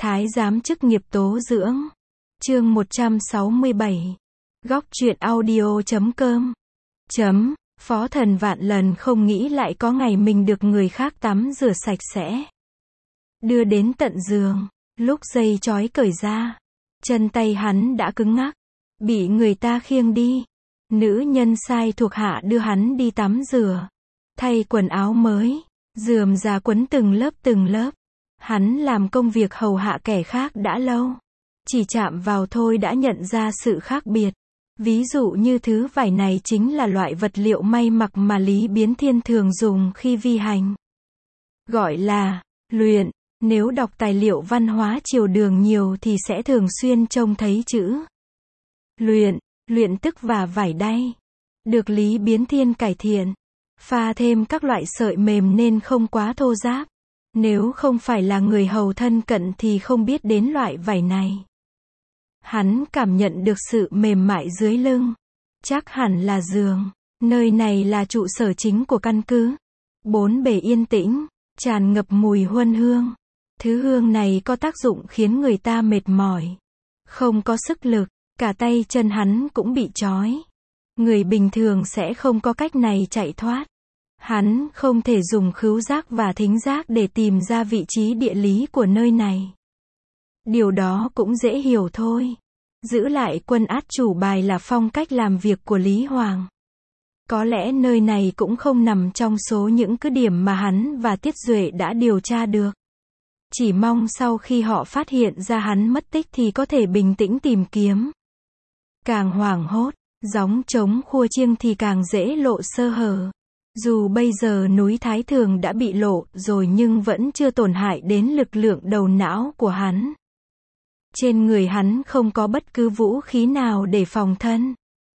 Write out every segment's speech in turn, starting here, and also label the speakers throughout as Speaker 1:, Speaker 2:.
Speaker 1: Thái giám chức nghiệp tố dưỡng. Chương 167. Góc truyện audio.com. Phó Thần vạn lần không nghĩ lại có ngày mình được người khác tắm rửa sạch sẽ, đưa đến tận giường. Lúc dây trói cởi ra, chân tay hắn đã cứng ngắc, bị người ta khiêng đi. Nữ nhân sai thuộc hạ đưa hắn đi tắm rửa, thay quần áo mới, rườm rà quấn từng lớp. Hắn làm công việc hầu hạ kẻ khác đã lâu, chỉ chạm vào thôi đã nhận ra sự khác biệt. Ví dụ như thứ vải này chính là loại vật liệu may mặc mà Lý Biến Thiên thường dùng khi vi hành. Gọi là luyện. Nếu đọc tài liệu văn hóa triều Đường nhiều thì sẽ thường xuyên trông thấy chữ luyện. Luyện tức và vải đay được Lý Biến Thiên cải thiện, pha thêm các loại sợi mềm nên không quá thô ráp. Nếu không phải là người hầu thân cận thì không biết đến loại vải này. Hắn cảm nhận được sự mềm mại dưới lưng. Chắc hẳn là giường. Nơi này là trụ sở chính của căn cứ. Bốn bề yên tĩnh, tràn ngập mùi huân hương. Thứ hương này có tác dụng khiến người ta mệt mỏi, không có sức lực, cả tay chân hắn cũng bị trói. Người bình thường sẽ không có cách này chạy thoát. Hắn không thể dùng khứu giác và thính giác để tìm ra vị trí địa lý của nơi này. Điều đó cũng dễ hiểu thôi. Giữ lại quân át chủ bài là phong cách làm việc của Lý Hoàng. Có lẽ nơi này cũng không nằm trong số những cứ điểm mà hắn và Tiết Duệ đã điều tra được. Chỉ mong sau khi họ phát hiện ra hắn mất tích thì có thể bình tĩnh tìm kiếm. Càng hoảng hốt, gióng trống khua chiêng thì càng dễ lộ sơ hở. Dù bây giờ núi Thái Thường đã bị lộ rồi nhưng vẫn chưa tổn hại đến lực lượng đầu não của hắn. Trên người hắn không có bất cứ vũ khí nào để phòng thân.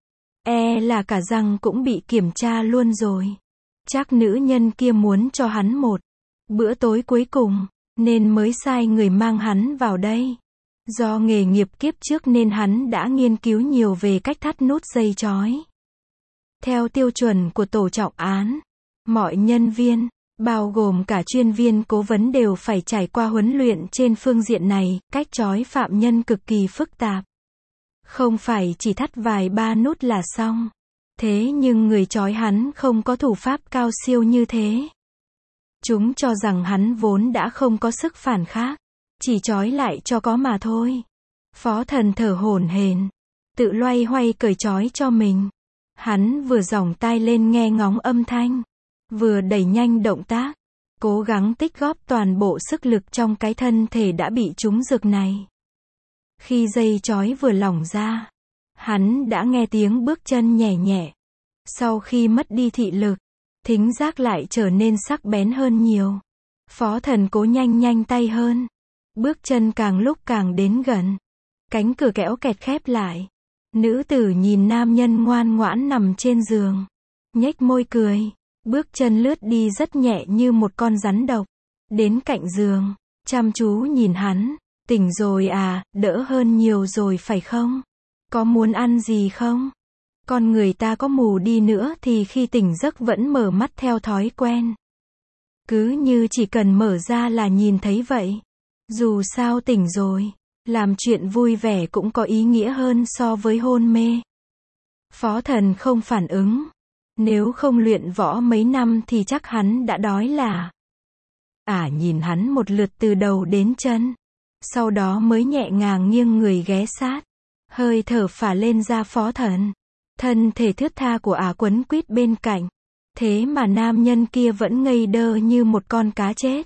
Speaker 1: Là cả răng cũng bị kiểm tra luôn rồi. Chắc nữ nhân kia muốn cho hắn một bữa tối cuối cùng, nên mới sai người mang hắn vào đây. Do nghề nghiệp kiếp trước nên hắn đã nghiên cứu nhiều về cách thắt nút dây trói. Theo tiêu chuẩn của tổ trọng án, mọi nhân viên, bao gồm cả chuyên viên cố vấn đều phải trải qua huấn luyện trên phương diện này. Cách trói phạm nhân cực kỳ phức tạp. Không phải chỉ thắt vài ba nút là xong. Thế nhưng người trói hắn không có thủ pháp cao siêu như thế. Chúng cho rằng hắn vốn đã không có sức phản kháng, chỉ trói lại cho có mà thôi. Phó Thần thở hổn hển, tự loay hoay cởi trói cho mình. Hắn vừa giỏng tai lên nghe ngóng âm thanh, vừa đẩy nhanh động tác, cố gắng tích góp toàn bộ sức lực trong cái thân thể đã bị trúng giược này. Khi dây trói vừa lỏng ra, hắn đã nghe tiếng bước chân nhẹ nhẹ. Sau khi mất đi thị lực, thính giác lại trở nên sắc bén hơn nhiều. Phó Thần cố nhanh tay hơn. Bước chân càng lúc càng đến gần. Cánh cửa kéo kẹt khép lại. Nữ tử nhìn nam nhân ngoan ngoãn nằm trên giường, nhếch môi cười. Bước chân lướt đi rất nhẹ như một con rắn độc. Đến cạnh giường, chăm chú nhìn hắn. Tỉnh rồi à, đỡ hơn nhiều rồi phải không? Có muốn ăn gì không? Con người ta có mù đi nữa thì khi tỉnh giấc vẫn mở mắt theo thói quen. Cứ như chỉ cần mở ra là nhìn thấy vậy. Dù sao tỉnh rồi, làm chuyện vui vẻ cũng có ý nghĩa hơn so với hôn mê. Phó Thần không phản ứng. Nếu không luyện võ mấy năm thì chắc hắn đã đói là. Nhìn hắn một lượt từ đầu đến chân. Sau đó mới nhẹ nhàng nghiêng người ghé sát. Hơi thở phả lên da Phó Thần. Thân thể thướt tha của quấn quýt bên cạnh. Thế mà nam nhân kia vẫn ngây đơ như một con cá chết.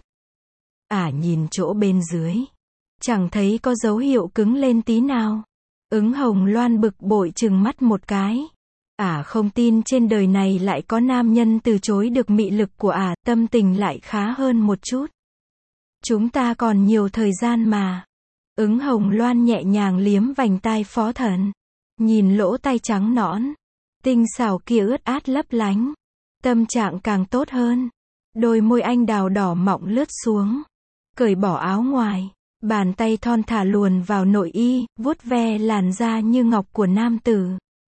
Speaker 1: Nhìn chỗ bên dưới, chẳng thấy có dấu hiệu cứng lên tí nào. Ứng Hồng Loan bực bội trừng mắt một cái. Không tin trên đời này lại có nam nhân từ chối được mị lực của tâm tình lại khá hơn một chút. Chúng ta còn nhiều thời gian mà. Ứng Hồng Loan nhẹ nhàng liếm vành tai Phó Thần. Nhìn lỗ tai trắng nõn, tinh xảo kia ướt át lấp lánh. Tâm trạng càng tốt hơn. Đôi môi anh đào đỏ mọng lướt xuống. Cởi bỏ áo ngoài. Bàn tay thon thả luồn vào nội y, vuốt ve làn da như ngọc của nam tử.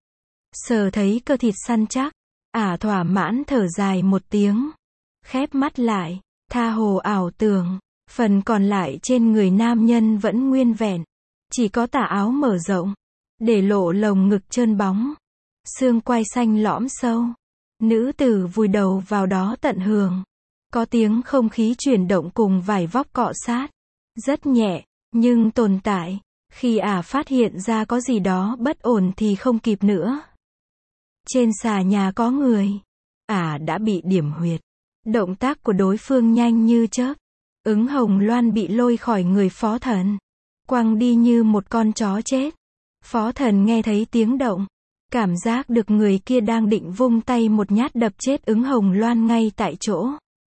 Speaker 1: Sờ thấy cơ thịt săn chắc. Thỏa mãn thở dài một tiếng. Khép mắt lại, tha hồ ảo tưởng. Phần còn lại trên người nam nhân vẫn nguyên vẹn. Chỉ có tà áo mở rộng, để lộ lồng ngực trơn bóng. Xương quai xanh lõm sâu. Nữ tử vùi đầu vào đó tận hưởng. Có tiếng không khí chuyển động cùng vải vóc cọ sát. Rất nhẹ, nhưng tồn tại. Khi ả phát hiện ra có gì đó bất ổn thì không kịp nữa. Trên xà nhà có người. Ả đã bị điểm huyệt. Động tác của đối phương nhanh như chớp. Ứng Hồng Loan bị lôi khỏi người Phó Thần. Quăng đi như một con chó chết. Phó Thần nghe thấy tiếng động. Cảm giác được người kia đang định vung tay một nhát đập chết Ứng Hồng Loan ngay tại chỗ.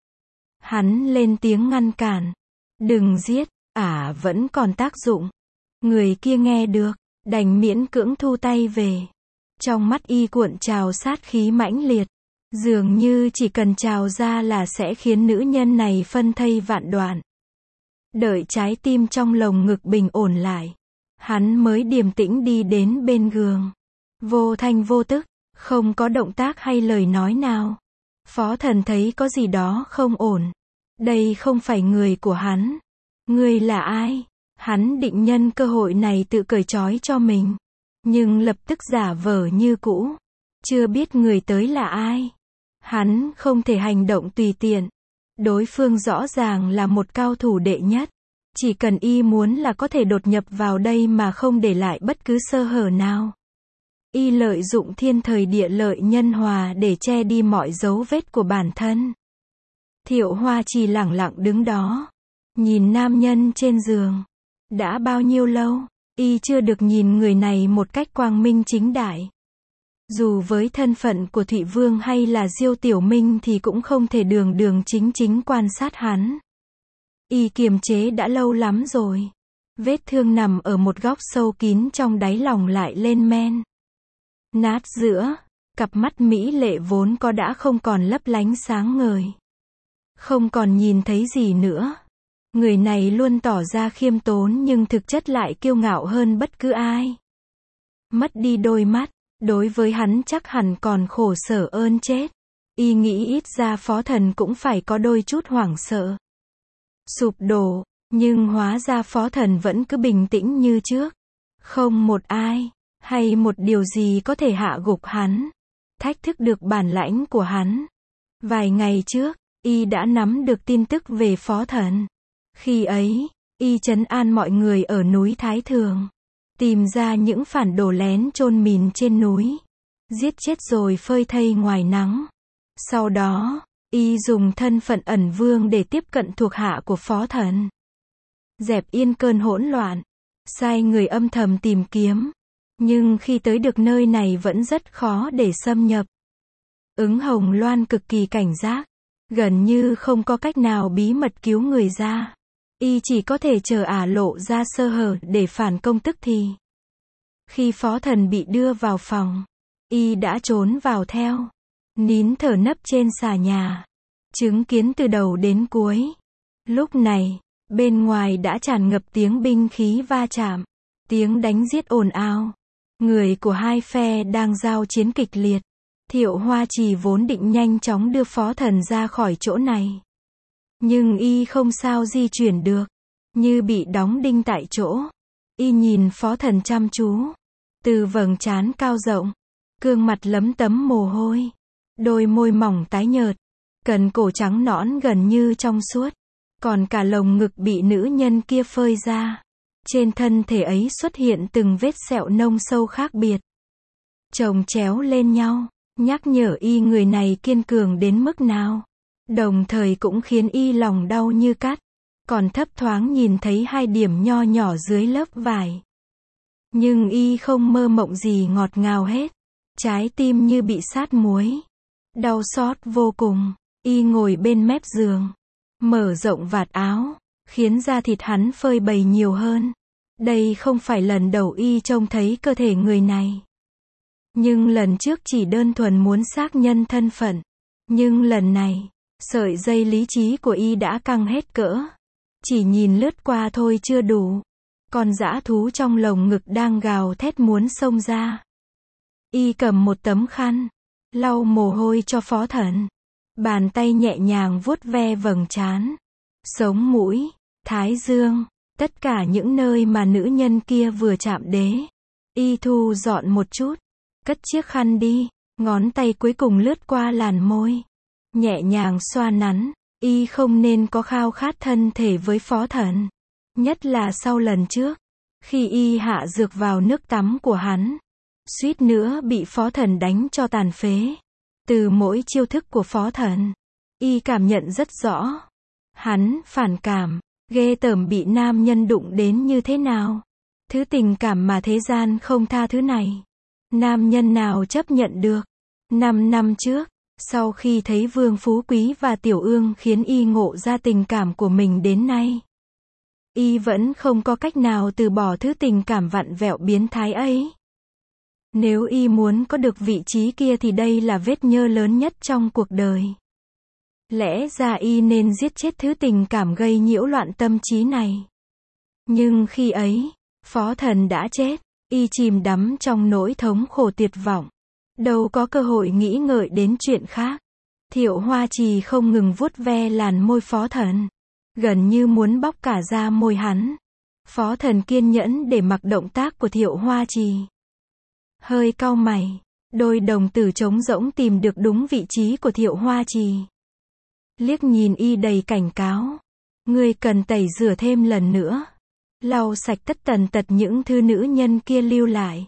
Speaker 1: Hắn lên tiếng ngăn cản. Đừng giết, ả vẫn còn tác dụng. Người kia nghe được, đành miễn cưỡng thu tay về. Trong mắt y cuộn trào sát khí mãnh liệt. Dường như chỉ cần trào ra là sẽ khiến nữ nhân này phân thây vạn đoạn. Đợi trái tim trong lồng ngực bình ổn lại. Hắn mới điềm tĩnh đi đến bên giường. Vô thanh vô tức, không có động tác hay lời nói nào. Phó Thần thấy có gì đó không ổn. Đây không phải người của hắn. Ngươi là ai? Hắn định nhân cơ hội này tự cởi trói cho mình. Nhưng lập tức giả vờ như cũ. Chưa biết người tới là ai. Hắn không thể hành động tùy tiện. Đối phương rõ ràng là một cao thủ đệ nhất. Chỉ cần y muốn là có thể đột nhập vào đây mà không để lại bất cứ sơ hở nào. Y lợi dụng thiên thời địa lợi nhân hòa để che đi mọi dấu vết của bản thân. Thiệu Hoa chỉ lẳng lặng đứng đó. Nhìn nam nhân trên giường. Đã bao nhiêu lâu, y chưa được nhìn người này một cách quang minh chính đại. Dù với thân phận của Thụy Vương hay là Diêu Tiểu Minh thì cũng không thể đường đường chính chính quan sát hắn. Y kiềm chế đã lâu lắm rồi. Vết thương nằm ở một góc sâu kín trong đáy lòng lại lên men. Nát giữa, cặp mắt mỹ lệ vốn có đã không còn lấp lánh sáng ngời. Không còn nhìn thấy gì nữa. Người này luôn tỏ ra khiêm tốn nhưng thực chất lại kiêu ngạo hơn bất cứ ai. Mất đi đôi mắt, đối với hắn chắc hẳn còn khổ sở ơn chết. Y nghĩ ít ra Phó Thần cũng phải có đôi chút hoảng sợ. Sụp đổ, nhưng hóa ra Phó Thần vẫn cứ bình tĩnh như trước. Không một ai, hay một điều gì có thể hạ gục hắn. Thách thức được bản lãnh của hắn. Vài ngày trước, y đã nắm được tin tức về Phó Thần. Khi ấy, y trấn an mọi người ở núi Thái Thường. Tìm ra những phản đồ lén chôn mìn trên núi. Giết chết rồi phơi thây ngoài nắng. Sau đó, y dùng thân phận ẩn vương để tiếp cận thuộc hạ của Phó Thần. Dẹp yên cơn hỗn loạn. Sai người âm thầm tìm kiếm. Nhưng khi tới được nơi này vẫn rất khó để xâm nhập. Ứng Hồng Loan cực kỳ cảnh giác. Gần như không có cách nào bí mật cứu người ra. Y chỉ có thể chờ ả lộ ra sơ hở để phản công tức thì. Khi Phó Thần bị đưa vào phòng, y đã trốn vào theo. Nín thở nấp trên xà nhà. Chứng kiến từ đầu đến cuối. Lúc này, bên ngoài đã tràn ngập tiếng binh khí va chạm. Tiếng đánh giết ồn ào. Người của hai phe đang giao chiến kịch liệt. Thiệu Hoa Trì vốn định nhanh chóng đưa Phó Thần ra khỏi chỗ này. Nhưng y không sao di chuyển được. Như bị đóng đinh tại chỗ. Y nhìn Phó Thần chăm chú. Từ vầng trán cao rộng. Gương mặt lấm tấm mồ hôi. Đôi môi mỏng tái nhợt. Cần cổ trắng nõn gần như trong suốt. Còn cả lồng ngực bị nữ nhân kia phơi ra. Trên thân thể ấy xuất hiện từng vết sẹo nông sâu khác biệt. Chồng chéo lên nhau. Nhắc nhở y người này kiên cường đến mức nào. Đồng thời cũng khiến y lòng đau như cắt. Còn thấp thoáng nhìn thấy hai điểm nho nhỏ dưới lớp vải. Nhưng y không mơ mộng gì ngọt ngào hết. Trái tim như bị sát muối. Đau xót vô cùng. Y ngồi bên mép giường. Mở rộng vạt áo. Khiến da thịt hắn phơi bày nhiều hơn. Đây không phải lần đầu y trông thấy cơ thể người này. Nhưng lần trước chỉ đơn thuần muốn xác nhân thân phận. Nhưng lần này, sợi dây lý trí của y đã căng hết cỡ. Chỉ nhìn lướt qua thôi chưa đủ. Con dã thú trong lồng ngực đang gào thét muốn xông ra. Y cầm một tấm khăn, lau mồ hôi cho Phó Thần. Bàn tay nhẹ nhàng vuốt ve vầng trán, sống mũi, thái dương, tất cả những nơi mà nữ nhân kia vừa chạm đế. Y thu dọn một chút, cất chiếc khăn đi, ngón tay cuối cùng lướt qua làn môi, nhẹ nhàng xoa nắn. Y không nên có khao khát thân thể với Phó Thần, nhất là sau lần trước, khi y hạ dược vào nước tắm của hắn, suýt nữa bị Phó Thần đánh cho tàn phế. Từ mỗi chiêu thức của Phó Thần, y cảm nhận rất rõ. Hắn phản cảm, ghê tởm bị nam nhân đụng đến như thế nào. Thứ tình cảm mà thế gian không tha thứ này. Nam nhân nào chấp nhận được. 5 năm trước, sau khi thấy Vương Phú Quý và Tiểu Ương khiến y ngộ ra tình cảm của mình đến nay, y vẫn không có cách nào từ bỏ thứ tình cảm vặn vẹo biến thái ấy. Nếu y muốn có được vị trí kia thì đây là vết nhơ lớn nhất trong cuộc đời. Lẽ ra y nên giết chết thứ tình cảm gây nhiễu loạn tâm trí này. Nhưng khi ấy, Phó Thần đã chết, y chìm đắm trong nỗi thống khổ tuyệt vọng. Đâu có cơ hội nghĩ ngợi đến chuyện khác. Thiệu Hoa Trì không ngừng vuốt ve làn môi Phó Thần, gần như muốn bóc cả da môi hắn. Phó Thần kiên nhẫn để mặc động tác của Thiệu Hoa Trì. Hơi cau mày, đôi đồng tử trống rỗng tìm được đúng vị trí của Thiệu Hoa Trì. Liếc nhìn y đầy cảnh cáo. Ngươi cần tẩy rửa thêm lần nữa. Lau sạch tất tần tật những thứ nữ nhân kia lưu lại.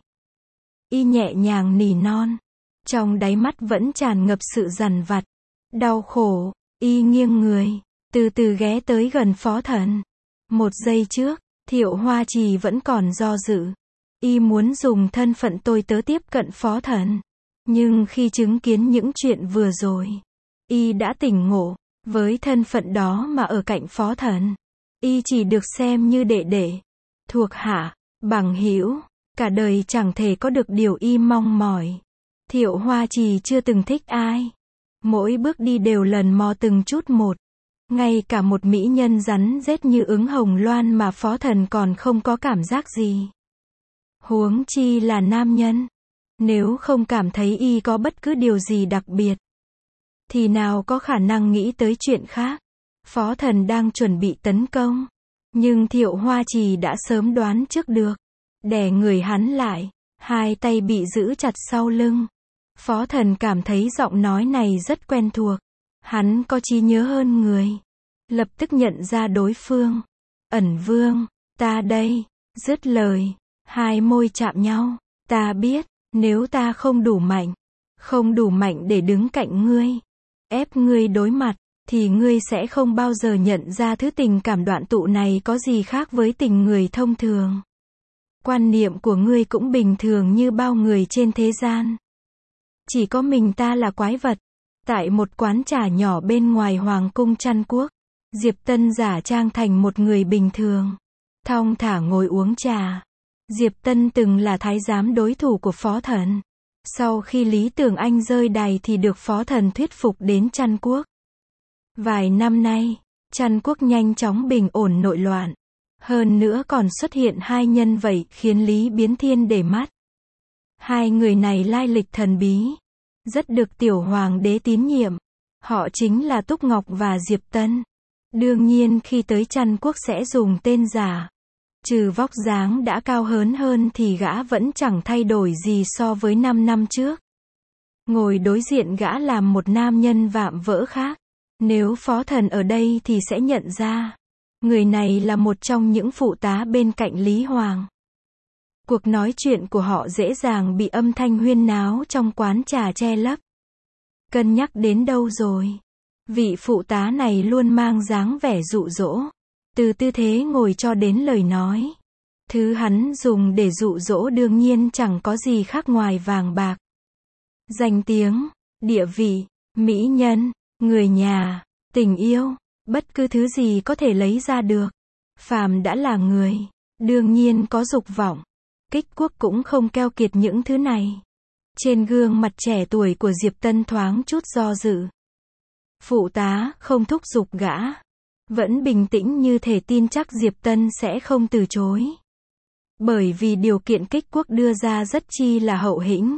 Speaker 1: Y nhẹ nhàng nỉ non. Trong đáy mắt vẫn tràn ngập sự dằn vặt, đau khổ. Y nghiêng người, từ từ ghé tới gần Phó Thần. Một giây trước, Thiệu Hoa Trì vẫn còn do dự. Y muốn dùng thân phận tôi tớ tiếp cận Phó Thần. Nhưng khi chứng kiến những chuyện vừa rồi, y đã tỉnh ngộ. Với thân phận đó mà ở cạnh Phó Thần, y chỉ được xem như đệ đệ, thuộc hạ, bằng hữu, cả đời chẳng thể có được điều y mong mỏi. Thiệu Hoa Trì chưa từng thích ai. Mỗi bước đi đều lần mò từng chút một. Ngay cả một mỹ nhân rắn rết như Ứng Hồng Loan mà Phó Thần còn không có cảm giác gì. Huống chi là nam nhân. Nếu không cảm thấy y có bất cứ điều gì đặc biệt, thì nào có khả năng nghĩ tới chuyện khác. Phó Thần đang chuẩn bị tấn công, nhưng Thiệu Hoa Trì đã sớm đoán trước được. Đè người hắn lại, hai tay bị giữ chặt sau lưng. Phó Thần cảm thấy giọng nói này rất quen thuộc. Hắn có trí nhớ hơn người. Lập tức nhận ra đối phương. Ẩn Vương, ta đây. Dứt lời, hai môi chạm nhau. Ta biết, nếu ta không đủ mạnh để đứng cạnh ngươi, ép ngươi đối mặt, thì ngươi sẽ không bao giờ nhận ra thứ tình cảm đoạn tụ này có gì khác với tình người thông thường. Quan niệm của ngươi cũng bình thường như bao người trên thế gian. Chỉ có mình ta là quái vật. Tại một quán trà nhỏ bên ngoài Hoàng cung Trăn Quốc, Diệp Tân giả trang thành một người bình thường, thong thả ngồi uống trà. Diệp Tân từng là thái giám đối thủ của Phó Thần. Sau khi Lý Tưởng Anh rơi đày thì được Phó Thần thuyết phục đến Trăn Quốc. Vài năm nay, Trăn Quốc nhanh chóng bình ổn nội loạn. Hơn nữa còn xuất hiện hai nhân vật khiến Lý Biến Thiên để mắt. Hai người này lai lịch thần bí, rất được Tiểu Hoàng đế tín nhiệm. Họ chính là Túc Ngọc và Diệp Tân. Đương nhiên khi tới Trăn Quốc sẽ dùng tên giả. Trừ vóc dáng đã cao hơn thì gã vẫn chẳng thay đổi gì so với 5 năm trước. Ngồi đối diện gã là một nam nhân vạm vỡ khác. Nếu Phó Thần ở đây thì sẽ nhận ra. Người này là một trong những phụ tá bên cạnh Lý Hoàng. Cuộc nói chuyện của họ dễ dàng bị âm thanh huyên náo trong quán trà che lấp. Cân nhắc đến đâu rồi? Vị phụ tá này luôn mang dáng vẻ dụ dỗ. Từ tư thế ngồi cho đến lời nói. Thứ hắn dùng để dụ dỗ đương nhiên chẳng có gì khác ngoài vàng bạc, danh tiếng, địa vị, mỹ nhân, người nhà, tình yêu, bất cứ thứ gì có thể lấy ra được. Phàm đã là người, đương nhiên có dục vọng. Kích Quốc cũng không keo kiệt những thứ này. Trên gương mặt trẻ tuổi của Diệp Tân thoáng chút do dự. Phụ tá không thúc giục gã, vẫn bình tĩnh như thể tin chắc Diệp Tân sẽ không từ chối. Bởi vì điều kiện Kích Quốc đưa ra rất chi là hậu hĩnh.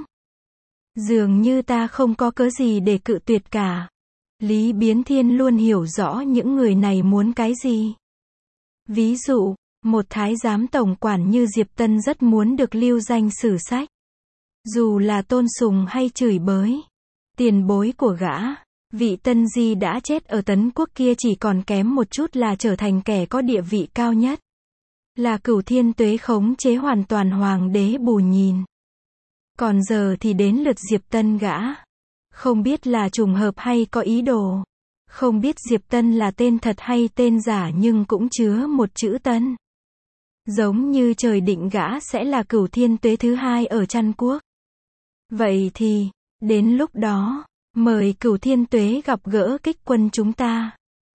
Speaker 1: Dường như ta không có cớ gì để cự tuyệt cả. Lý Biến Thiên luôn hiểu rõ những người này muốn cái gì. Ví dụ, một thái giám tổng quản như Diệp Tân rất muốn được lưu danh sử sách. Dù là tôn sùng hay chửi bới. Tiền bối của gã, vị Tân Di đã chết ở Tấn Quốc kia chỉ còn kém một chút là trở thành kẻ có địa vị cao nhất. Là Cửu Thiên Tuế khống chế hoàn toàn hoàng đế Bù Nhìn. Còn giờ thì đến lượt Diệp Tân gã. Không biết là trùng hợp hay có ý đồ. Không biết Diệp Tân là tên thật hay tên giả nhưng cũng chứa một chữ Tân. Giống như trời định gã sẽ là Cửu Thiên Tuế thứ hai ở Trăn Quốc. Vậy thì, đến lúc đó, mời Cửu Thiên Tuế gặp gỡ Kích Quân chúng ta.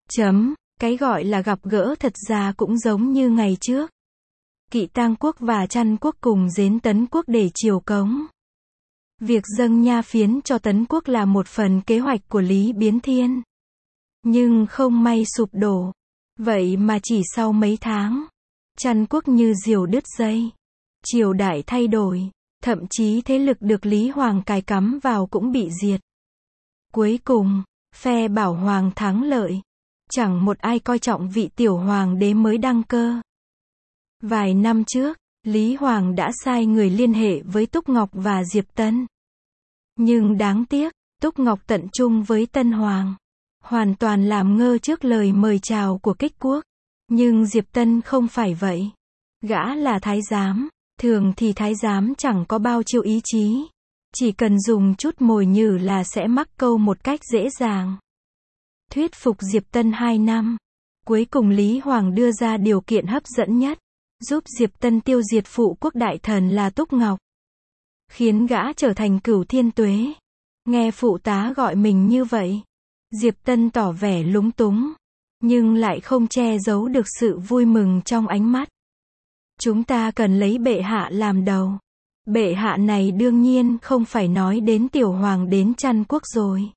Speaker 1: Cái gọi là gặp gỡ thật ra cũng giống như ngày trước. Kỵ Tang Quốc và Trăn Quốc cùng đến Tấn Quốc để triều cống. Việc dâng nha phiến cho Tấn Quốc là một phần kế hoạch của Lý Biến Thiên. Nhưng không may sụp đổ. Vậy mà chỉ sau mấy tháng, Trăn Quốc như diều đứt dây. Triều đại thay đổi, thậm chí thế lực được Lý Hoàng cài cắm vào cũng bị diệt. Cuối cùng, phe Bảo Hoàng thắng lợi. Chẳng một ai coi trọng vị tiểu hoàng đế mới đăng cơ. Vài năm trước, Lý Hoàng đã sai người liên hệ với Túc Ngọc và Diệp Tân. Nhưng đáng tiếc, Túc Ngọc tận trung với Tân Hoàng. Hoàn toàn làm ngơ trước lời mời chào của Kích Quốc. Nhưng Diệp Tân không phải vậy. Gã là thái giám. Thường thì thái giám chẳng có bao nhiêu ý chí. Chỉ cần dùng chút mồi nhử là sẽ mắc câu một cách dễ dàng. Thuyết phục Diệp Tân 2 năm. Cuối cùng Lý Hoàng đưa ra điều kiện hấp dẫn nhất. Giúp Diệp Tân tiêu diệt phụ quốc đại thần là Túc Ngọc. Khiến gã trở thành Cửu Thiên Tuế. Nghe phụ tá gọi mình như vậy. Diệp Tân tỏ vẻ lúng túng. Nhưng lại không che giấu được sự vui mừng trong ánh mắt. Chúng ta cần lấy bệ hạ làm đầu. Bệ hạ này đương nhiên không phải nói đến tiểu hoàng đến Trăn Quốc rồi.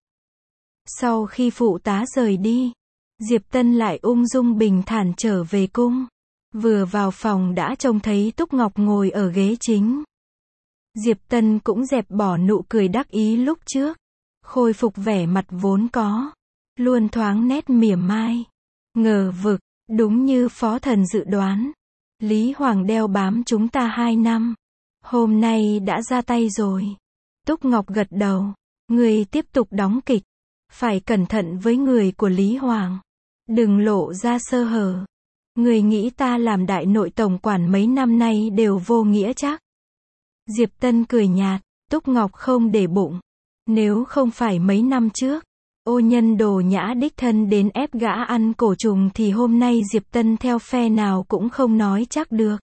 Speaker 1: Sau khi phụ tá rời đi, Diệp Tân lại ung dung bình thản trở về cung. Vừa vào phòng đã trông thấy Túc Ngọc ngồi ở ghế chính. Diệp Tân cũng dẹp bỏ nụ cười đắc ý lúc trước. Khôi phục vẻ mặt vốn có. Luôn thoáng nét mỉa mai. Ngờ vực, đúng như phó thần dự đoán. Lý Hoàng đeo bám chúng ta 2 năm. Hôm nay đã ra tay rồi. Túc Ngọc gật đầu. Người tiếp tục đóng kịch. Phải cẩn thận với người của Lý Hoàng. Đừng lộ ra sơ hở. Người nghĩ ta làm đại nội tổng quản mấy năm nay đều vô nghĩa chắc. Diệp Tân cười nhạt. Túc Ngọc không để bụng. Nếu không phải mấy năm trước, Ô Nhân Đồ Nhã đích thân đến ép gã ăn cổ trùng thì hôm nay Diệp Tân theo phe nào cũng không nói chắc được.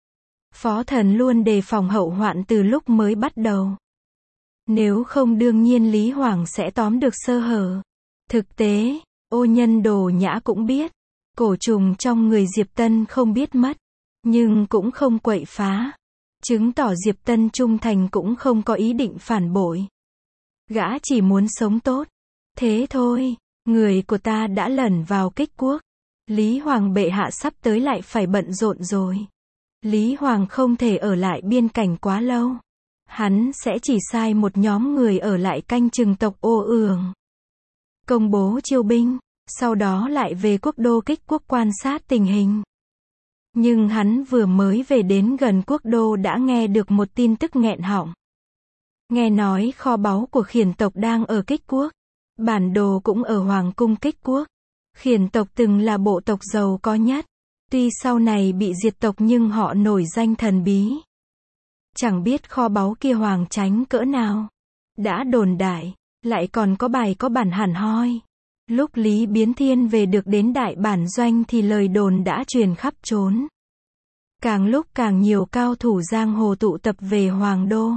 Speaker 1: Phó thần luôn đề phòng hậu hoạn từ lúc mới bắt đầu. Nếu không đương nhiên Lý Hoàng sẽ tóm được sơ hở. Thực tế, Ô Nhân Đồ Nhã cũng biết. Cổ trùng trong người Diệp Tân không biết mất. Nhưng cũng không quậy phá. Chứng tỏ Diệp Tân trung thành cũng không có ý định phản bội. Gã chỉ muốn sống tốt. Thế thôi, người của ta đã lẩn vào Kích Quốc. Lý Hoàng bệ hạ sắp tới lại phải bận rộn rồi. Lý Hoàng không thể ở lại biên cảnh quá lâu. Hắn sẽ chỉ sai một nhóm người ở lại canh chừng tộc Ô Ường. Công bố chiêu binh, sau đó lại về quốc đô Kích Quốc quan sát tình hình. Nhưng hắn vừa mới về đến gần quốc đô đã nghe được một tin tức nghẹn họng. Nghe nói kho báu của Khiển tộc đang ở Kích Quốc. Bản đồ cũng ở Hoàng cung Kích Quốc. Khiển tộc từng là bộ tộc giàu có nhất. Tuy sau này bị diệt tộc nhưng họ nổi danh thần bí. Chẳng biết kho báu kia hoàng chánh cỡ nào. Đã đồn đại, lại còn có bài có bản hẳn hoi. Lúc Lý Biến Thiên về được đến đại bản doanh thì lời đồn đã truyền khắp trốn. Càng lúc càng nhiều cao thủ giang hồ tụ tập về Hoàng đô.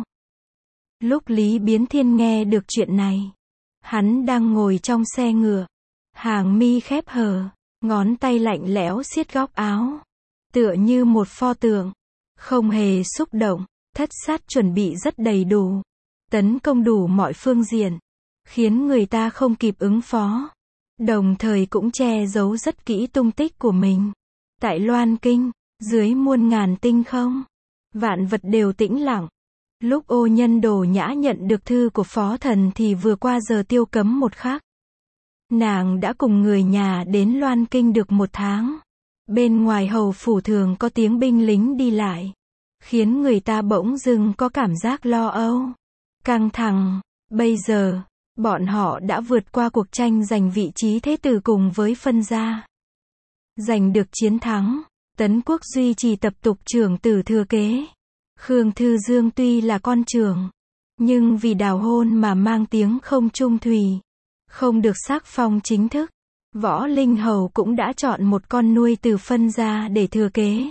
Speaker 1: Lúc Lý Biến Thiên nghe được chuyện này, hắn đang ngồi trong xe ngựa, hàng mi khép hờ, ngón tay lạnh lẽo siết góc áo, tựa như một pho tượng, không hề xúc động, thất sát chuẩn bị rất đầy đủ, tấn công đủ mọi phương diện, khiến người ta không kịp ứng phó, đồng thời cũng che giấu rất kỹ tung tích của mình. Tại Loan Kinh, dưới muôn ngàn tinh không, vạn vật đều tĩnh lặng. Lúc Ô Nhân Đồ Nhã nhận được thư của phó thần thì vừa qua giờ tiêu cấm 1 khắc. Nàng đã cùng người nhà đến Loan Kinh được 1 tháng. Bên ngoài hầu phủ thường có tiếng binh lính đi lại, khiến người ta bỗng dưng có cảm giác lo âu, căng thẳng. Bây giờ, bọn họ đã vượt qua cuộc tranh giành vị trí thế tử cùng với phân gia. Giành được chiến thắng, Tấn quốc duy trì tập tục trưởng tử thừa kế. Khương Thư Dương tuy là con trưởng, nhưng vì đào hôn mà mang tiếng không trung thủy, không được sắc phong chính thức. Võ Linh Hầu cũng đã chọn một con nuôi từ phân gia để thừa kế.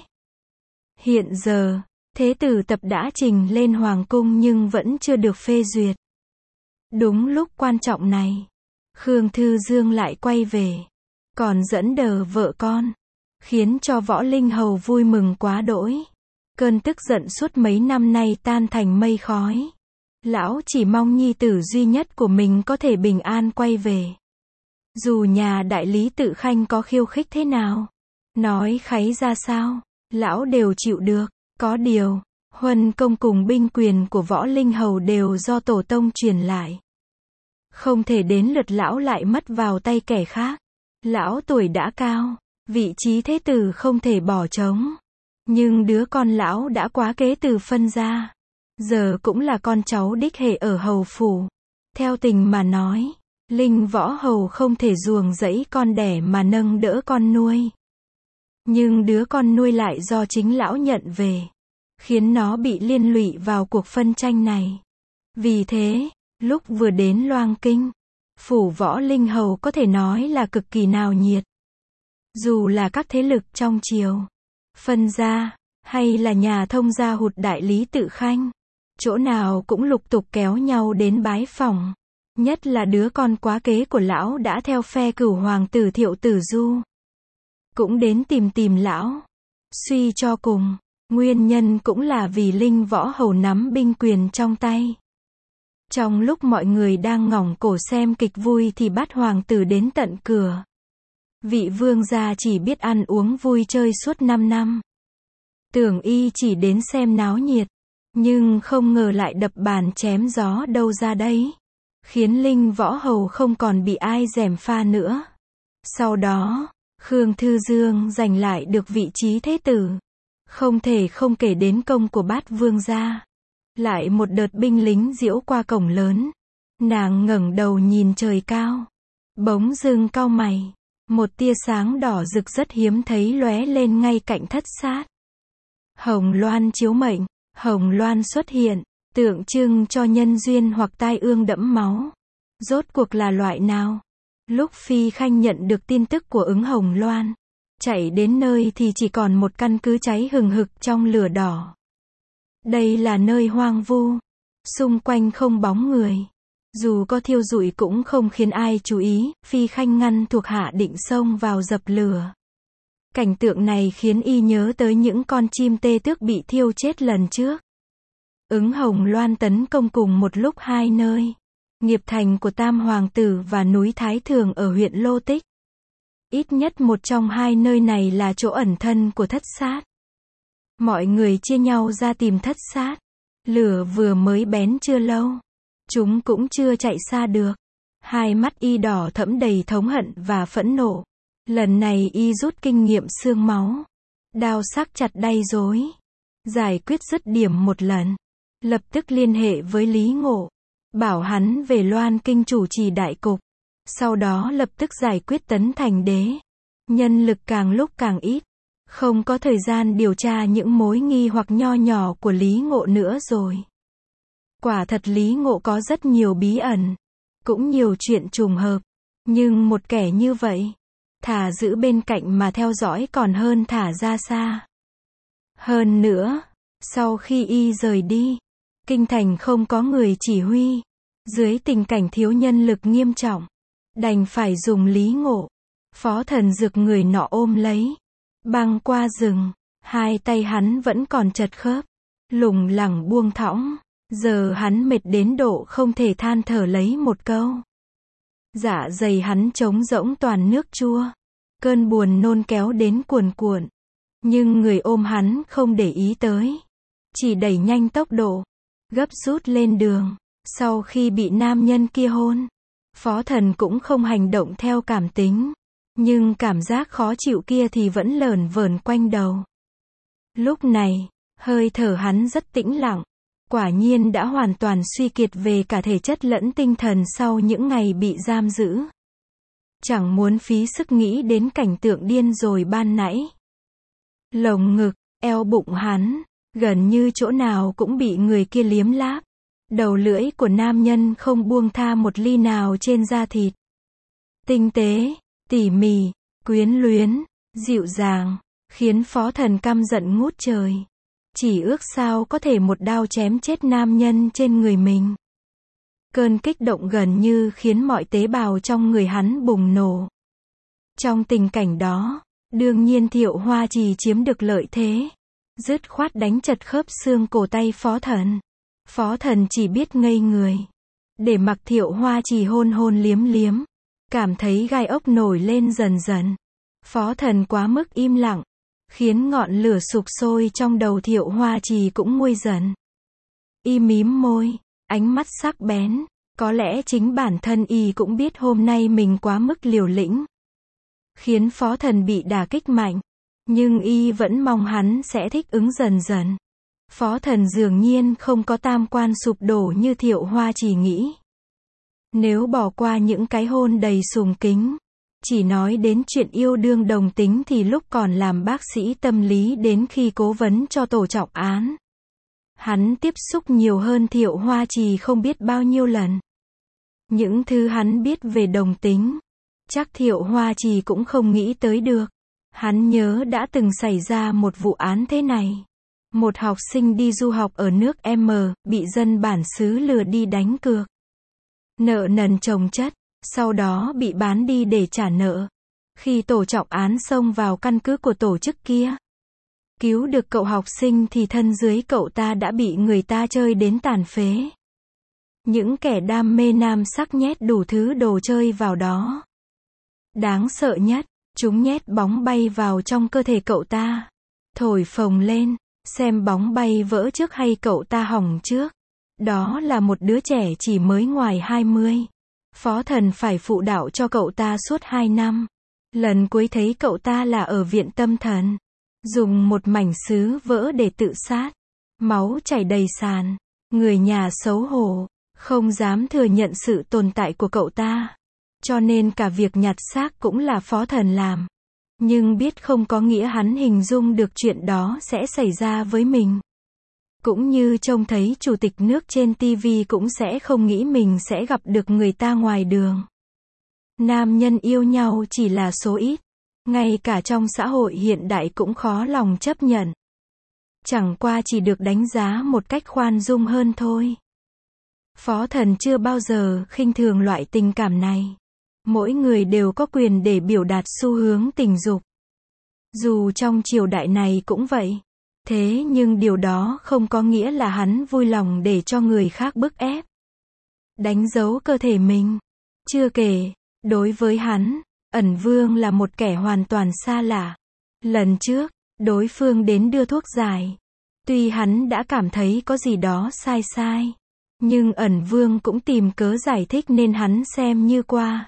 Speaker 1: Hiện giờ, thế tử tập đã trình lên hoàng cung nhưng vẫn chưa được phê duyệt. Đúng lúc quan trọng này, Khương Thư Dương lại quay về, còn dẫn đờ vợ con, khiến cho Võ Linh Hầu vui mừng quá đỗi. Cơn tức giận suốt mấy năm nay tan thành mây khói. Lão chỉ mong nhi tử duy nhất của mình có thể bình an quay về. Dù nhà đại lý Tự Khanh có khiêu khích thế nào, nói kháy ra sao, lão đều chịu được. Có điều, huân công cùng binh quyền của Võ Linh Hầu đều do tổ tông truyền lại. Không thể đến lượt lão lại mất vào tay kẻ khác. Lão tuổi đã cao, vị trí thế tử không thể bỏ trống. Nhưng đứa con lão đã quá kế từ phân gia, giờ cũng là con cháu đích hệ ở hầu phủ. Theo tình mà nói, Linh Võ Hầu không thể ruồng rẫy con đẻ mà nâng đỡ con nuôi. Nhưng đứa con nuôi lại do chính lão nhận về, khiến nó bị liên lụy vào cuộc phân tranh này. Vì thế, lúc vừa đến Loan Kinh, phủ Võ Linh Hầu có thể nói là cực kỳ náo nhiệt. Dù là các thế lực trong triều, phân gia, hay là nhà thông gia hụt đại lý Tự Khanh, chỗ nào cũng lục tục kéo nhau đến bái phỏng. Nhất là đứa con quá kế của lão đã theo phe cửu hoàng tử Thiệu Tử Du, cũng đến tìm lão. Suy cho cùng, nguyên nhân cũng là vì Linh Võ Hầu nắm binh quyền trong tay. Trong lúc mọi người đang ngỏng cổ xem kịch vui thì Bát hoàng tử đến tận cửa. Vị vương gia chỉ biết ăn uống vui chơi suốt 5 năm. Tưởng y chỉ đến xem náo nhiệt, nhưng không ngờ lại đập bàn chém gió đâu ra đấy, khiến Linh Võ Hầu không còn bị ai gièm pha nữa. Sau đó, Khương Thư Dương giành lại được vị trí thế tử. Không thể không kể đến công của Bát vương gia. Lại một đợt binh lính diễu qua cổng lớn. Nàng ngẩng đầu nhìn trời cao, bỗng dưng cau mày. Một tia sáng đỏ rực rất hiếm thấy lóe lên ngay cạnh thất sát. Hồng Loan chiếu mệnh, Hồng Loan xuất hiện, tượng trưng cho nhân duyên hoặc tai ương đẫm máu. Rốt cuộc là loại nào? Lúc Phi Khanh nhận được tin tức của ứng Hồng Loan, chạy đến nơi thì chỉ còn một căn cứ cháy hừng hực trong lửa đỏ. Đây là nơi hoang vu, xung quanh không bóng người. Dù có thiêu rụi cũng không khiến ai chú ý. Phi Khanh ngăn thuộc hạ định xông vào dập lửa. Cảnh tượng này khiến y nhớ tới những con chim tê tước bị thiêu chết lần trước. Ứng Hồng Loan tấn công cùng một lúc hai nơi. Nghiệp thành của Tam Hoàng Tử và núi Thái Thường ở huyện Lô Tích. Ít nhất một trong hai nơi này là chỗ ẩn thân của thất sát. Mọi người chia nhau ra tìm thất sát. Lửa vừa mới bén chưa lâu, chúng cũng chưa chạy xa được. Hai mắt y đỏ thẫm đầy thống hận và phẫn nộ. Lần này y rút kinh nghiệm xương máu. Đao sắc chặt đay rối. Giải quyết dứt điểm một lần. Lập tức liên hệ với Lý Ngộ. Bảo hắn về Loan Kinh chủ trì đại cục. Sau đó lập tức giải quyết Tấn Thành Đế. Nhân lực càng lúc càng ít. Không có thời gian điều tra những mối nghi hoặc nho nhỏ của Lý Ngộ nữa rồi. Quả thật Lý Ngộ có rất nhiều bí ẩn. Cũng nhiều chuyện trùng hợp. Nhưng một kẻ như vậy, thả giữ bên cạnh mà theo dõi còn hơn thả ra xa. Hơn nữa, sau khi y rời đi, kinh thành không có người chỉ huy. Dưới tình cảnh thiếu nhân lực nghiêm trọng, đành phải dùng Lý Ngộ. Phó Thần Dược người nọ ôm lấy, băng qua rừng. Hai tay hắn vẫn còn chật khớp, lủng lẳng buông thõng. Giờ hắn mệt đến độ không thể than thở lấy một câu. Dạ dày hắn trống rỗng toàn nước chua. Cơn buồn nôn kéo đến cuồn cuộn. Nhưng người ôm hắn không để ý tới. Chỉ đẩy nhanh tốc độ, gấp rút lên đường. Sau khi bị nam nhân kia hôn, Phó Thần cũng không hành động theo cảm tính. Nhưng cảm giác khó chịu kia thì vẫn lởn vởn quanh đầu. Lúc này, hơi thở hắn rất tĩnh lặng. Quả nhiên đã hoàn toàn suy kiệt về cả thể chất lẫn tinh thần sau những ngày bị giam giữ. Chẳng muốn phí sức nghĩ đến cảnh tượng điên rồi ban nãy. Lồng ngực, eo bụng hắn, gần như chỗ nào cũng bị người kia liếm láp. Đầu lưỡi của nam nhân không buông tha một ly nào trên da thịt. Tinh tế, tỉ mỉ, quyến luyến, dịu dàng, khiến Phó Thần căm giận ngút trời. Chỉ ước sao có thể một đao chém chết nam nhân trên người mình. Cơn kích động gần như khiến mọi tế bào trong người hắn bùng nổ. Trong tình cảnh đó, đương nhiên Thiệu Hoa Trì chiếm được lợi thế. Dứt khoát đánh chật khớp xương cổ tay Phó Thần. Phó Thần chỉ biết ngây người. Để mặc Thiệu Hoa Trì hôn hôn liếm liếm. Cảm thấy gai ốc nổi lên dần dần. Phó Thần quá mức im lặng. Khiến ngọn lửa sục sôi trong đầu Thiệu Hoa Trì cũng nguôi dần. Y mím môi, ánh mắt sắc bén. Có lẽ chính bản thân y cũng biết hôm nay mình quá mức liều lĩnh. Khiến Phó Thần bị đả kích mạnh. Nhưng y vẫn mong hắn sẽ thích ứng dần dần. Phó Thần dường nhiên không có tam quan sụp đổ như Thiệu Hoa Trì nghĩ. Nếu bỏ qua những cái hôn đầy sùng kính, chỉ nói đến chuyện yêu đương đồng tính thì lúc còn làm bác sĩ tâm lý đến khi cố vấn cho tổ trọng án, hắn tiếp xúc nhiều hơn Thiệu Hoa Trì không biết bao nhiêu lần. Những thứ hắn biết về đồng tính, chắc Thiệu Hoa Trì cũng không nghĩ tới được. Hắn nhớ đã từng xảy ra một vụ án thế này. Một học sinh đi du học ở nước M, bị dân bản xứ lừa đi đánh cược. Nợ nần chồng chất, sau đó bị bán đi để trả nợ. Khi tổ trọng án xông vào căn cứ của tổ chức kia, cứu được cậu học sinh thì thân dưới cậu ta đã bị người ta chơi đến tàn phế. Những kẻ đam mê nam sắc nhét đủ thứ đồ chơi vào đó. Đáng sợ nhất, chúng nhét bóng bay vào trong cơ thể cậu ta. Thổi phồng lên, xem bóng bay vỡ trước hay cậu ta hỏng trước. Đó là một đứa trẻ chỉ mới ngoài 20. Phó Thần phải phụ đạo cho cậu ta suốt 2 năm. Lần cuối thấy cậu ta là ở viện tâm thần. Dùng một mảnh sứ vỡ để tự sát. Máu chảy đầy sàn. Người nhà xấu hổ, không dám thừa nhận sự tồn tại của cậu ta. Cho nên cả việc nhặt xác cũng là Phó Thần làm. Nhưng biết không có nghĩa hắn hình dung được chuyện đó sẽ xảy ra với mình. Cũng như trông thấy chủ tịch nước trên TV cũng sẽ không nghĩ mình sẽ gặp được người ta ngoài đường. Nam nhân yêu nhau chỉ là số ít. Ngay cả trong xã hội hiện đại cũng khó lòng chấp nhận. Chẳng qua chỉ được đánh giá một cách khoan dung hơn thôi. Phó Thần chưa bao giờ khinh thường loại tình cảm này. Mỗi người đều có quyền để biểu đạt xu hướng tình dục. Dù trong triều đại này cũng vậy. Thế nhưng điều đó không có nghĩa là hắn vui lòng để cho người khác bức ép. Đánh dấu cơ thể mình. Chưa kể, đối với hắn, Ẩn Vương là một kẻ hoàn toàn xa lạ. Lần trước, đối phương đến đưa thuốc giải. Tuy hắn đã cảm thấy có gì đó sai sai. Nhưng Ẩn Vương cũng tìm cớ giải thích nên hắn xem như qua.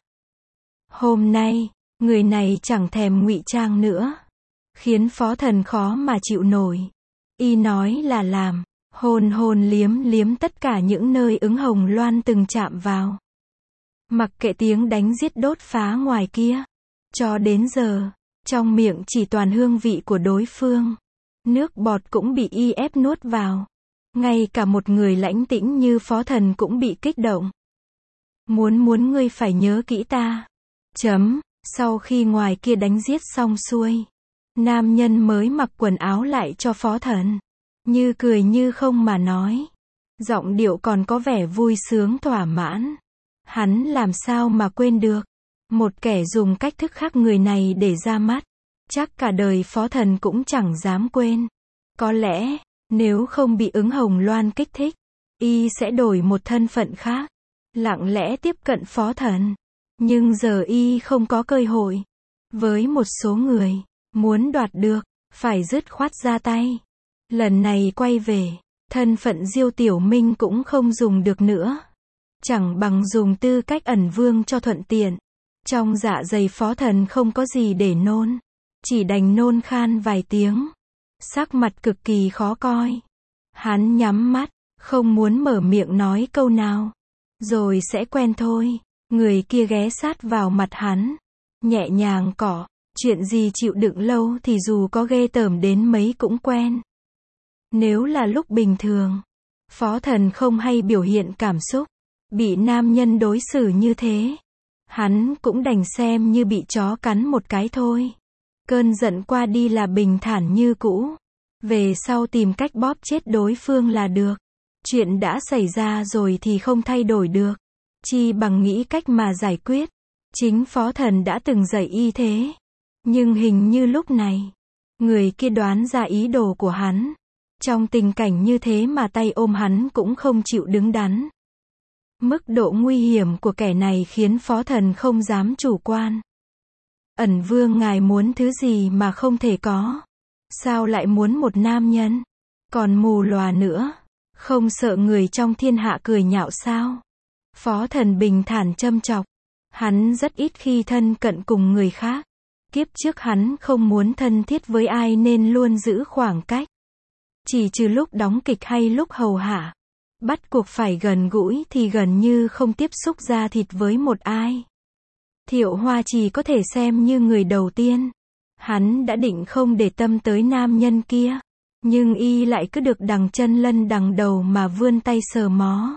Speaker 1: Hôm nay, người này chẳng thèm ngụy trang nữa. Khiến Phó Thần khó mà chịu nổi. Y nói là làm, hôn hôn liếm liếm tất cả những nơi ứng hồng loan từng chạm vào. Mặc kệ tiếng đánh giết đốt phá ngoài kia. Cho đến giờ, trong miệng chỉ toàn hương vị của đối phương. Nước bọt cũng bị y ép nuốt vào. Ngay cả một người lãnh tĩnh như Phó Thần cũng bị kích động. Muốn ngươi phải nhớ kỹ ta. Sau khi ngoài kia đánh giết xong xuôi, nam nhân mới mặc quần áo lại cho Phó Thần. Như cười như không mà nói. Giọng điệu còn có vẻ vui sướng thỏa mãn. Hắn làm sao mà quên được. Một kẻ dùng cách thức khác người này để ra mắt. Chắc cả đời Phó Thần cũng chẳng dám quên. Có lẽ, nếu không bị ứng hồng loan kích thích, y sẽ đổi một thân phận khác. Lặng lẽ tiếp cận Phó Thần. Nhưng giờ y không có cơ hội. Với một số người, muốn đoạt được, phải dứt khoát ra tay. Lần này quay về, thân phận Diêu Tiểu Minh cũng không dùng được nữa. Chẳng bằng dùng tư cách Ẩn Vương cho thuận tiện. Trong dạ dày Phó Thần không có gì để nôn, chỉ đành nôn khan vài tiếng. Sắc mặt cực kỳ khó coi. Hắn nhắm mắt, không muốn mở miệng nói câu nào. Rồi sẽ quen thôi. Người kia ghé sát vào mặt hắn, nhẹ nhàng cọ. Chuyện gì chịu đựng lâu thì dù có ghê tởm đến mấy cũng quen. Nếu là lúc bình thường, Phó Thần không hay biểu hiện cảm xúc. Bị nam nhân đối xử như thế, hắn cũng đành xem như bị chó cắn một cái thôi. Cơn giận qua đi là bình thản như cũ. Về sau tìm cách bóp chết đối phương là được. Chuyện đã xảy ra rồi thì không thay đổi được. Chi bằng nghĩ cách mà giải quyết. Chính Phó Thần đã từng dạy y thế. Nhưng hình như lúc này, người kia đoán ra ý đồ của hắn. Trong tình cảnh như thế mà tay ôm hắn cũng không chịu đứng đắn. Mức độ nguy hiểm của kẻ này khiến Phó Thần không dám chủ quan. Ẩn Vương ngài muốn thứ gì mà không thể có? Sao lại muốn một nam nhân? Còn mù lòa nữa. Không sợ người trong thiên hạ cười nhạo sao? Phó Thần bình thản châm chọc. Hắn rất ít khi thân cận cùng người khác. Kiếp trước hắn không muốn thân thiết với ai nên luôn giữ khoảng cách. Chỉ trừ lúc đóng kịch hay lúc hầu hạ. Bắt cuộc phải gần gũi thì gần như không tiếp xúc da thịt với một ai. Thiệu Hoa Trì có thể xem như người đầu tiên. Hắn đã định không để tâm tới nam nhân kia. Nhưng y lại cứ được đằng chân lân đằng đầu mà vươn tay sờ mó.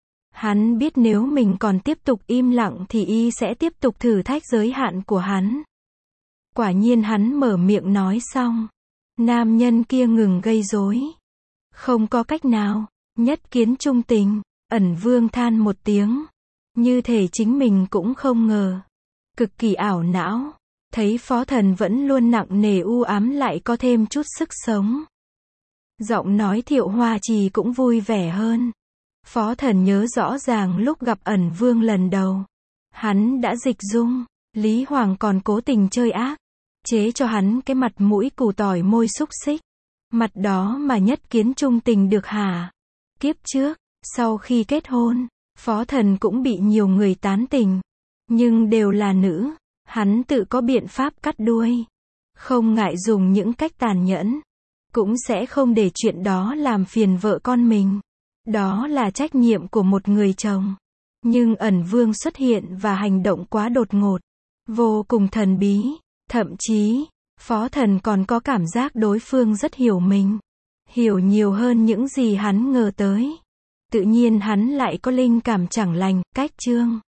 Speaker 1: Hắn biết nếu mình còn tiếp tục im lặng thì y sẽ tiếp tục thử thách giới hạn của hắn. Quả nhiên hắn mở miệng nói xong. Nam nhân kia ngừng gây rối. Không có cách nào. Nhất kiến trung tình. Ẩn Vương than một tiếng. Như thể chính mình cũng không ngờ. Cực kỳ ảo não. Thấy Phó Thần vẫn luôn nặng nề u ám lại có thêm chút sức sống. Giọng nói Thiệu Hoa Trì cũng vui vẻ hơn. Phó Thần nhớ rõ ràng lúc gặp Ẩn Vương lần đầu. Hắn đã dịch dung. Lý Hoàng còn cố tình chơi ác. Chế cho hắn cái mặt mũi củ tỏi môi xúc xích. Mặt đó mà nhất kiến trung tình được hả? Kiếp trước, sau khi kết hôn, Phó Thần cũng bị nhiều người tán tình. Nhưng đều là nữ. Hắn tự có biện pháp cắt đuôi. Không ngại dùng những cách tàn nhẫn. Cũng sẽ không để chuyện đó làm phiền vợ con mình. Đó là trách nhiệm của một người chồng. Nhưng Ẩn Vương xuất hiện và hành động quá đột ngột. Vô cùng thần bí. Thậm chí, Phó Thần còn có cảm giác đối phương rất hiểu mình. Hiểu nhiều hơn những gì hắn ngờ tới. Tự nhiên hắn lại có linh cảm chẳng lành, cách chương.